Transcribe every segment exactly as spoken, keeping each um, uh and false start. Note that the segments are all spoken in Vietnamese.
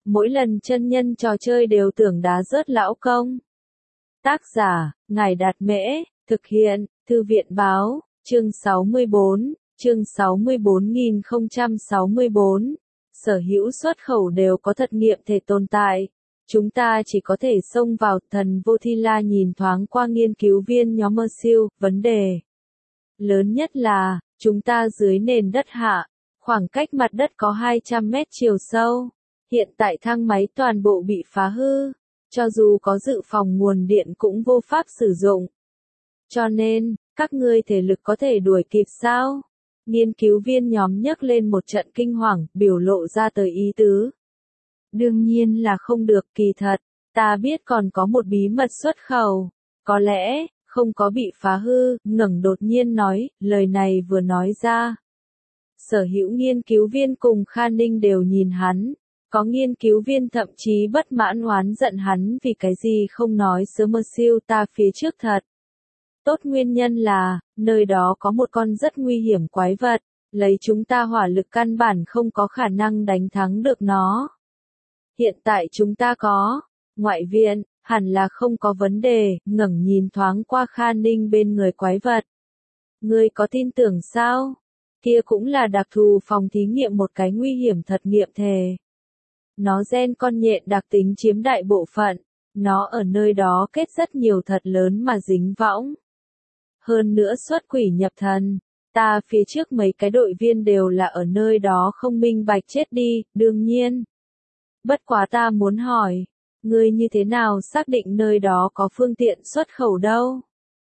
mỗi lần chân nhân trò chơi đều tưởng đá rớt lão công. Tác giả, Ngài Đạt Mễ, thực hiện, Thư viện Báo, chương sáu mươi bốn, chương sáu mươi bốn nghìn không trăm sáu mươi bốn. Sở hữu xuất khẩu đều có thật nghiệm thể tồn tại. Chúng ta chỉ có thể xông vào. Thần Vô Thi La nhìn thoáng qua nghiên cứu viên nhóm Mơ Siêu, vấn đề lớn nhất là, chúng ta dưới nền đất hạ, khoảng cách mặt đất có hai trăm mét chiều sâu. Hiện tại thang máy toàn bộ bị phá hư, cho dù có dự phòng nguồn điện cũng vô pháp sử dụng. Cho nên, các ngươi thể lực có thể đuổi kịp sao? Nghiên cứu viên nhóm nhấc lên một trận kinh hoàng, biểu lộ ra tới ý tứ. Đương nhiên là không được, kỳ thật, ta biết còn có một bí mật xuất khẩu, có lẽ, không có bị phá hư, ngẩng đột nhiên nói, lời này vừa nói ra. Sở hữu nghiên cứu viên cùng Kha Ninh đều nhìn hắn, có nghiên cứu viên thậm chí bất mãn oán giận hắn vì cái gì không nói sớm Mơ Siêu ta phía trước thật. Tốt nguyên nhân là, nơi đó có một con rất nguy hiểm quái vật, lấy chúng ta hỏa lực căn bản không có khả năng đánh thắng được nó. Hiện tại chúng ta có, ngoại viện, hẳn là không có vấn đề, ngẩng nhìn thoáng qua Kha Ninh bên người quái vật. Ngươi có tin tưởng sao? Kia cũng là đặc thù phòng thí nghiệm một cái nguy hiểm thật nghiệm thể. Nó gen con nhện đặc tính chiếm đại bộ phận, nó ở nơi đó kết rất nhiều thật lớn mà dính võng. Hơn nữa xuất quỷ nhập thần, ta phía trước mấy cái đội viên đều là ở nơi đó không minh bạch chết đi, đương nhiên. Bất quá ta muốn hỏi, ngươi như thế nào xác định nơi đó có phương tiện xuất khẩu đâu?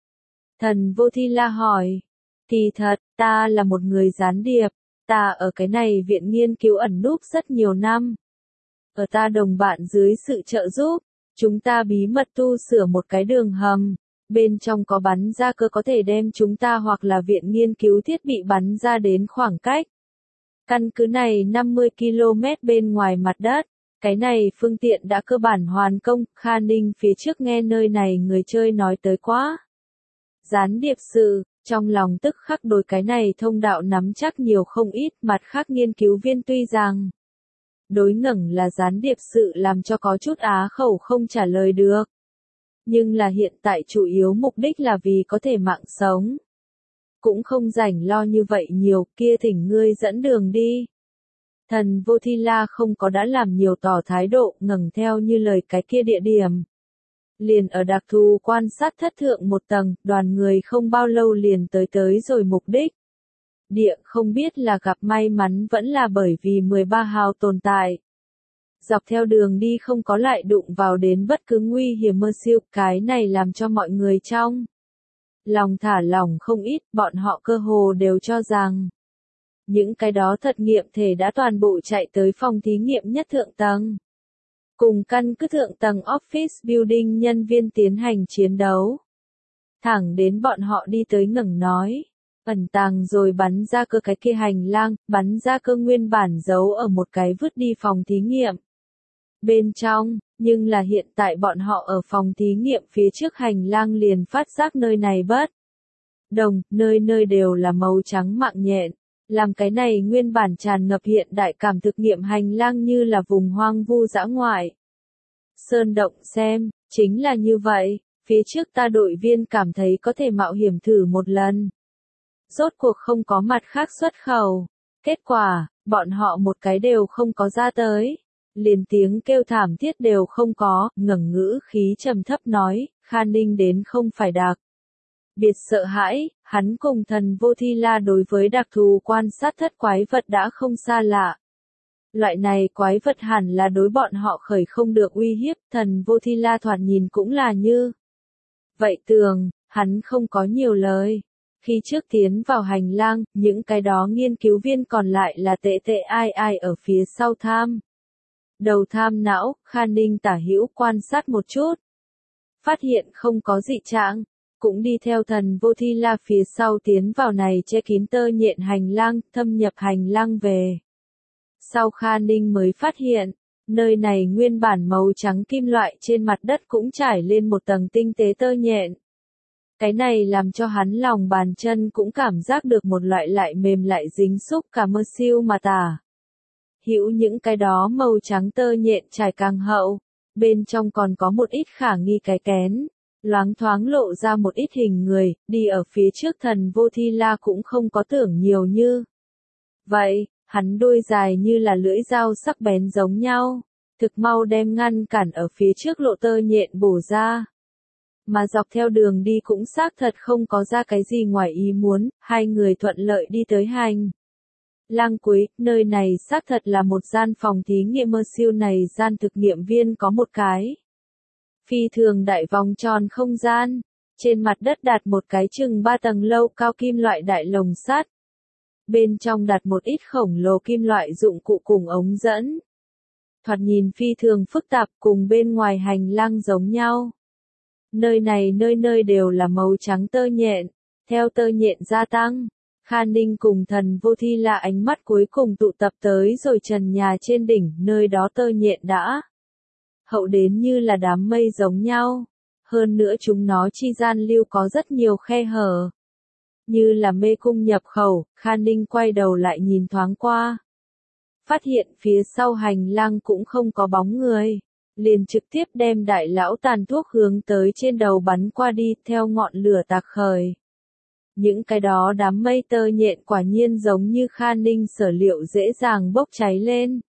Thần Vô Thi La hỏi, thì thật, ta là một người gián điệp, ta ở cái này viện nghiên cứu ẩn núp rất nhiều năm. Ở ta đồng bạn dưới sự trợ giúp, chúng ta bí mật tu sửa một cái đường hầm, bên trong có bắn ra cơ có thể đem chúng ta hoặc là viện nghiên cứu thiết bị bắn ra đến khoảng cách. Căn cứ này năm mươi ki lô mét bên ngoài mặt đất, cái này phương tiện đã cơ bản hoàn công, Kha Ninh phía trước nghe nơi này người chơi nói tới quá. Gián điệp sự, trong lòng tức khắc đối cái này thông đạo nắm chắc nhiều không ít, mặt khác nghiên cứu viên tuy rằng đối ngẩng là gián điệp sự làm cho có chút á khẩu không trả lời được. Nhưng là hiện tại chủ yếu mục đích là vì có thể mạng sống. Cũng không rảnh lo như vậy nhiều, kia thỉnh ngươi dẫn đường đi. Thần Vô Thi La không có đã làm nhiều tỏ thái độ, ngẩng theo như lời cái kia địa điểm. Liền ở đặc thù quan sát thất thượng một tầng, đoàn người không bao lâu liền tới tới rồi mục đích. Địa không biết là gặp may mắn vẫn là bởi vì mười ba hào tồn tại. Dọc theo đường đi không có lại đụng vào đến bất cứ nguy hiểm Mơ Siêu, cái này làm cho mọi người trong lòng thả lỏng không ít, bọn họ cơ hồ đều cho rằng những cái đó thật nghiệm thể đã toàn bộ chạy tới phòng thí nghiệm nhất thượng tầng. Cùng căn cứ thượng tầng office building nhân viên tiến hành chiến đấu. Thẳng đến bọn họ đi tới ngẩng nói. Ẩn tàng rồi bắn ra cơ cái kia hành lang, bắn ra cơ nguyên bản giấu ở một cái vứt đi phòng thí nghiệm. Bên trong, nhưng là hiện tại bọn họ ở phòng thí nghiệm phía trước hành lang liền phát giác nơi này bất đồng, nơi nơi đều là màu trắng mạng nhện, làm cái này nguyên bản tràn ngập hiện đại cảm thực nghiệm hành lang như là vùng hoang vu dã ngoại. Sơn động xem, chính là như vậy, phía trước ta đội viên cảm thấy có thể mạo hiểm thử một lần. Rốt cuộc không có mặt khác xuất khẩu. Kết quả, bọn họ một cái đều không có ra tới. Liền tiếng kêu thảm thiết đều không có, ngẩng ngữ khí trầm thấp nói, Kha Ninh đến không phải đặc biệt sợ hãi, hắn cùng Thần Vô Thi La đối với đặc thù quan sát thất quái vật đã không xa lạ. Loại này quái vật hẳn là đối bọn họ khởi không được uy hiếp, Thần Vô Thi La thoạt nhìn cũng là như vậy tường, hắn không có nhiều lời. Khi trước tiến vào hành lang, những cái đó nghiên cứu viên còn lại là tệ tệ ai ai ở phía sau tham. Đầu tham não, Kha Ninh tả hữu quan sát một chút. Phát hiện không có dị trạng, cũng đi theo Thần Vô Thi La phía sau tiến vào này che kín tơ nhện hành lang, thâm nhập hành lang về. Sau Kha Ninh mới phát hiện, nơi này nguyên bản màu trắng kim loại trên mặt đất cũng trải lên một tầng tinh tế tơ nhện. Cái này làm cho hắn lòng bàn chân cũng cảm giác được một loại lại mềm lại dính xúc cả Mơ Siêu mà tả hữu những cái đó màu trắng tơ nhện trải càng hậu, bên trong còn có một ít khả nghi cái kén, loáng thoáng lộ ra một ít hình người, đi ở phía trước thần vô thi la cũng không có tưởng nhiều như. Vậy, hắn đôi dài như là lưỡi dao sắc bén giống nhau, thực mau đem ngăn cản ở phía trước lộ tơ nhện bổ ra. Mà dọc theo đường đi cũng xác thật không có ra cái gì ngoài ý muốn, hai người thuận lợi đi tới hành. Lang cuối, nơi này xác thật là một gian phòng thí nghiệm mơ siêu này gian thực nghiệm viên có một cái. Phi thường đại vòng tròn không gian, trên mặt đất đặt một cái chừng ba tầng lâu cao kim loại đại lồng sắt. Bên trong đặt một ít khổng lồ kim loại dụng cụ cùng ống dẫn. Thoạt nhìn phi thường phức tạp cùng bên ngoài hành lang giống nhau. Nơi này nơi nơi đều là màu trắng tơ nhện, theo tơ nhện gia tăng. Kha Ninh cùng thần vô thi la ánh mắt cuối cùng tụ tập tới rồi trần nhà trên đỉnh, nơi đó tơ nhện đã hậu đến như là đám mây giống nhau. Hơn nữa chúng nó chi gian lưu có rất nhiều khe hở. Như là mê cung nhập khẩu, Kha Ninh quay đầu lại nhìn thoáng qua. Phát hiện phía sau hành lang cũng không có bóng người. Liền trực tiếp đem đại lão tàn thuốc hướng tới trên đầu bắn qua đi theo ngọn lửa tạc khởi. Những cái đó đám mây tơ nhện quả nhiên giống như Kha Ninh sở liệu dễ dàng bốc cháy lên.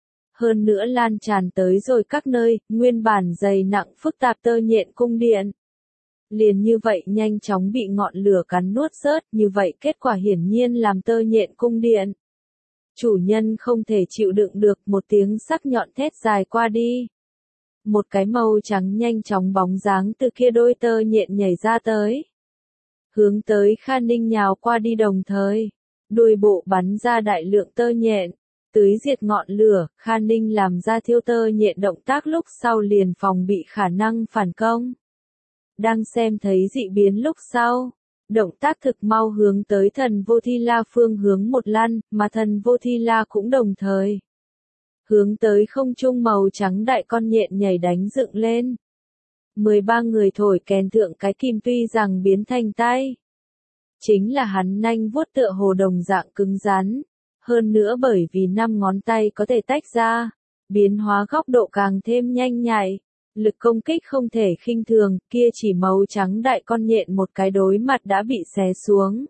Hơn nữa lan tràn tới rồi các nơi, nguyên bản dày nặng phức tạp tơ nhện cung điện. Liền như vậy nhanh chóng bị ngọn lửa cắn nuốt rớt, như vậy kết quả hiển nhiên làm tơ nhện cung điện. Chủ nhân không thể chịu đựng được, một tiếng sắc nhọn thét dài qua đi. Một cái màu trắng nhanh chóng bóng dáng từ kia đôi tơ nhện nhảy ra tới. Hướng tới Kha Ninh nhào qua đi đồng thời. Đuôi bộ bắn ra đại lượng tơ nhện. Tưới diệt ngọn lửa, Kha Ninh làm ra thiêu tơ nhện động tác lúc sau liền phòng bị khả năng phản công. Đang xem thấy dị biến lúc sau. Động tác thực mau hướng tới thần vô thi la phương hướng một lăn, mà thần vô thi la cũng đồng thời. Hướng tới không trung màu trắng đại con nhện nhảy đánh dựng lên. mười ba người thổi kèn thượng cái kim tuy rằng biến thành tay. Chính là hắn nanh vuốt tựa hồ đồng dạng cứng rắn. Hơn nữa bởi vì năm ngón tay có thể tách ra, biến hóa góc độ càng thêm nhanh nhạy. Lực công kích không thể khinh thường, kia chỉ màu trắng đại con nhện một cái đối mặt đã bị xé xuống.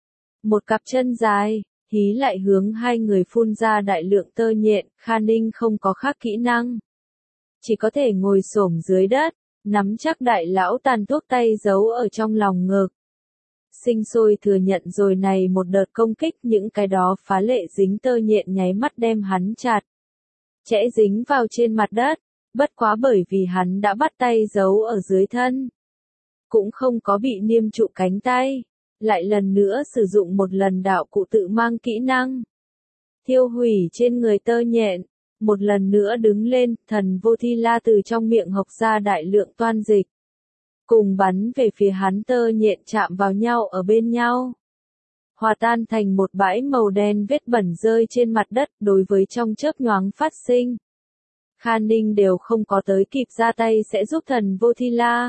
Một cặp chân dài, hí lại hướng hai người phun ra đại lượng tơ nhện, Kha Ninh không có khác kỹ năng. Chỉ có thể ngồi xổm dưới đất, nắm chắc đại lão tàn thuốc tay giấu ở trong lòng ngực. Sinh sôi thừa nhận rồi này một đợt công kích, những cái đó phá lệ dính tơ nhện nháy mắt đem hắn chặt. Chẽ dính vào trên mặt đất, bất quá bởi vì hắn đã bắt tay giấu ở dưới thân. Cũng không có bị niêm trụ cánh tay. Lại lần nữa sử dụng một lần đạo cụ tự mang kỹ năng. Thiêu hủy trên người tơ nhện. Một lần nữa đứng lên, thần vô thi la từ trong miệng hộc ra đại lượng toan dịch. Cùng bắn về phía hắn tơ nhện chạm vào nhau ở bên nhau. Hòa tan thành một bãi màu đen vết bẩn rơi trên mặt đất đối với trong chớp nhoáng phát sinh. Kha Ninh đều không có tới kịp ra tay sẽ giúp thần vô thi la.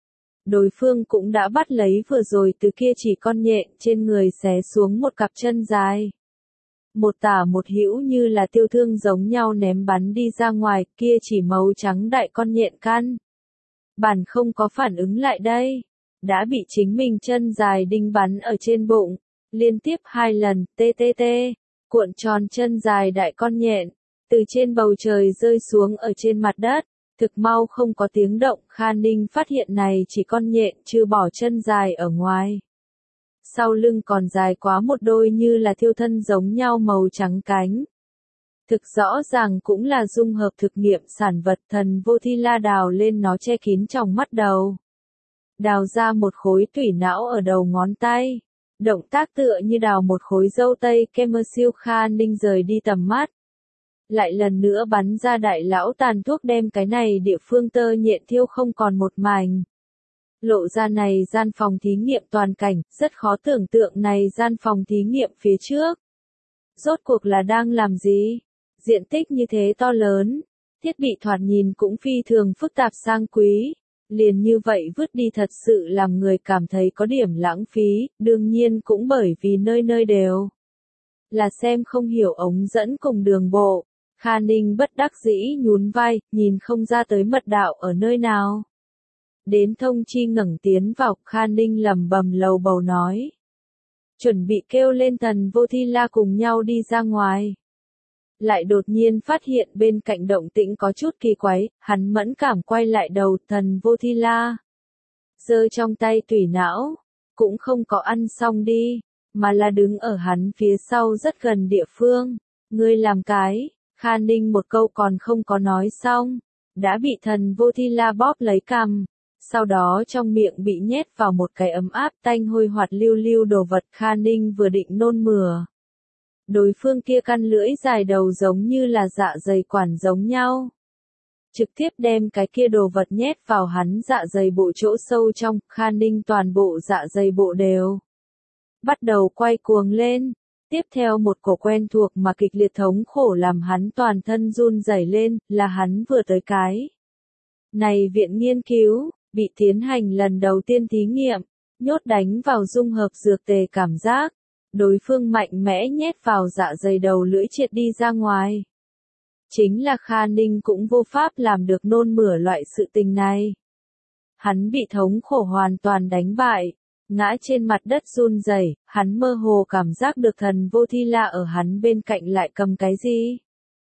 Đối phương cũng đã bắt lấy vừa rồi từ kia chỉ con nhện trên người xé xuống một cặp chân dài. Một tả một hữu như là tiêu thương giống nhau ném bắn đi ra ngoài, kia chỉ màu trắng đại con nhện căn. Bản không có phản ứng lại đây. Đã bị chính mình chân dài đinh bắn ở trên bụng. Liên tiếp hai lần, tê tê tê, cuộn tròn chân dài đại con nhện. Từ trên bầu trời rơi xuống ở trên mặt đất. Thực mau không có tiếng động, Kha Ninh phát hiện này chỉ con nhện chưa bỏ chân dài ở ngoài. Sau lưng còn dài quá một đôi như là thiêu thân giống nhau màu trắng cánh. Thực rõ ràng cũng là dung hợp thực nghiệm sản vật, thần vô thi la đào lên nó che kín trong mắt đầu. Đào ra một khối tủy não ở đầu ngón tay. Động tác tựa như đào một khối dâu tây, Kemersiêu Kha Ninh rời đi tầm mắt. Lại lần nữa bắn ra đại lão tàn thuốc đem cái này địa phương tơ nhện thiêu không còn một mảnh. Lộ ra này gian phòng thí nghiệm toàn cảnh, rất khó tưởng tượng này gian phòng thí nghiệm phía trước. Rốt cuộc là đang làm gì? Diện tích như thế to lớn, thiết bị thoạt nhìn cũng phi thường phức tạp sang quý. Liền như vậy vứt đi thật sự làm người cảm thấy có điểm lãng phí, đương nhiên cũng bởi vì nơi nơi đều là xem không hiểu ống dẫn cùng đường bộ. Kha Ninh bất đắc dĩ nhún vai, nhìn không ra tới mật đạo ở nơi nào. Đến Thông Chi ngẩng tiến vào, Kha Ninh lẩm bẩm lầu bầu nói. Chuẩn bị kêu lên Thần Vô Thi La cùng nhau đi ra ngoài. Lại đột nhiên phát hiện bên cạnh động tĩnh có chút kỳ quái, hắn mẫn cảm quay lại đầu Thần Vô Thi La. Giơ trong tay tùy não, cũng không có ăn xong đi, mà là đứng ở hắn phía sau rất gần địa phương. Ngươi làm cái, Kha Ninh một câu còn không có nói xong, đã bị Thần Vô Thi La bóp lấy cằm, sau đó trong miệng bị nhét vào một cái ấm áp tanh hôi hoạt lưu lưu đồ vật. Kha Ninh vừa định nôn mửa. Đối phương kia căn lưỡi dài đầu giống như là dạ dày quản giống nhau. Trực tiếp đem cái kia đồ vật nhét vào hắn dạ dày bộ chỗ sâu trong, Kha Ninh toàn bộ dạ dày bộ đều bắt đầu quay cuồng lên. Tiếp theo một cổ quen thuộc mà kịch liệt thống khổ làm hắn toàn thân run rẩy lên, là hắn vừa tới cái này viện nghiên cứu, bị tiến hành lần đầu tiên thí nghiệm, nhốt đánh vào dung hợp dược tề cảm giác. Đối phương mạnh mẽ nhét vào dạ dày đầu lưỡi triệt đi ra ngoài. Chính là Kha Ninh cũng vô pháp làm được nôn mửa loại sự tình này. Hắn bị thống khổ hoàn toàn đánh bại, ngã trên mặt đất run rẩy, hắn mơ hồ cảm giác được Thần Vô Thi La ở hắn bên cạnh lại cầm cái gì.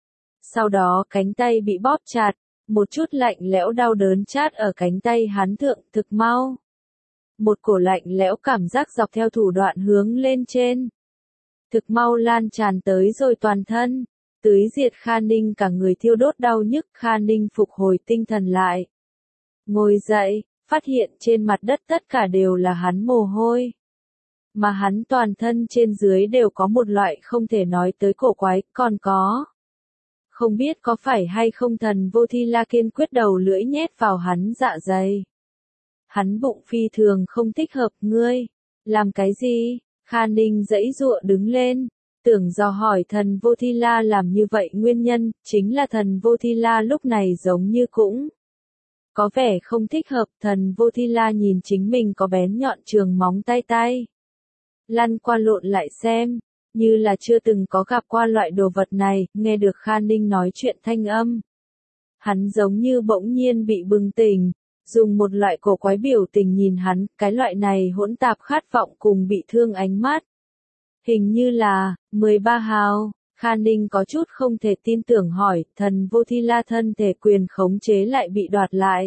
Sau đó cánh tay bị bóp chặt, một chút lạnh lẽo đau đớn chát ở cánh tay hắn thượng, thực mau. Một cổ lạnh lẽo cảm giác dọc theo thủ đoạn hướng lên trên. Thực mau lan tràn tới rồi toàn thân, tưới diệt Kha Ninh cả người thiêu đốt đau nhức. Kha Ninh phục hồi tinh thần lại. Ngồi dậy, phát hiện trên mặt đất tất cả đều là hắn mồ hôi. Mà hắn toàn thân trên dưới đều có một loại không thể nói tới cổ quái, còn có. Không biết có phải hay không Thần Vô Thi La kiên quyết đầu lưỡi nhét vào hắn dạ dày. Hắn bụng phi thường không thích hợp. Ngươi, làm cái gì? Kha Ninh giãy giụa đứng lên, tưởng dò hỏi Thần Vô Thi La làm như vậy nguyên nhân, chính là Thần Vô Thi La lúc này giống như cũng có vẻ không thích hợp. Thần Vô Thi La nhìn chính mình có bén nhọn trường móng tay tay. Lăn qua lộn lại xem, như là chưa từng có gặp qua loại đồ vật này, nghe được Kha Ninh nói chuyện thanh âm. Hắn giống như bỗng nhiên bị bừng tỉnh. Dùng một loại cổ quái biểu tình nhìn hắn, cái loại này hỗn tạp khát vọng cùng bị thương ánh mắt. Hình như là, mười ba hào, Kha Ninh có chút không thể tin tưởng hỏi, Thần Vô Thi La thân thể quyền khống chế lại bị đoạt lại.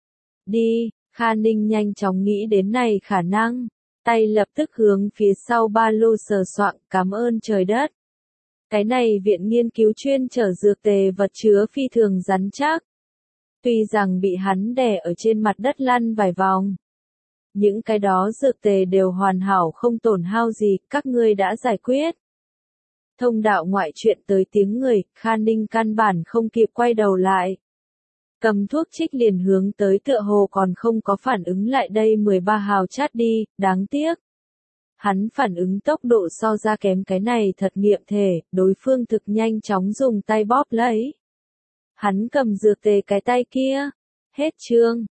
Đi, Kha Ninh nhanh chóng nghĩ đến này khả năng, tay lập tức hướng phía sau ba lô sờ soạng, cảm ơn trời đất. Cái này viện nghiên cứu chuyên chở dược tề vật chứa phi thường rắn chắc. Tuy rằng bị hắn đè ở trên mặt đất lăn vài vòng. Những cái đó dược tề đều hoàn hảo không tổn hao gì, các ngươi đã giải quyết. Thông đạo ngoại chuyện tới tiếng người, Kha Ninh căn bản không kịp quay đầu lại. Cầm thuốc trích liền hướng tới tựa hồ còn không có phản ứng lại đây mười ba hào chát đi, đáng tiếc. Hắn phản ứng tốc độ so ra kém cái này thật nghiệm thể, đối phương thực nhanh chóng dùng tay bóp lấy. Hắn cầm dược tề cái tay kia. Hết chương.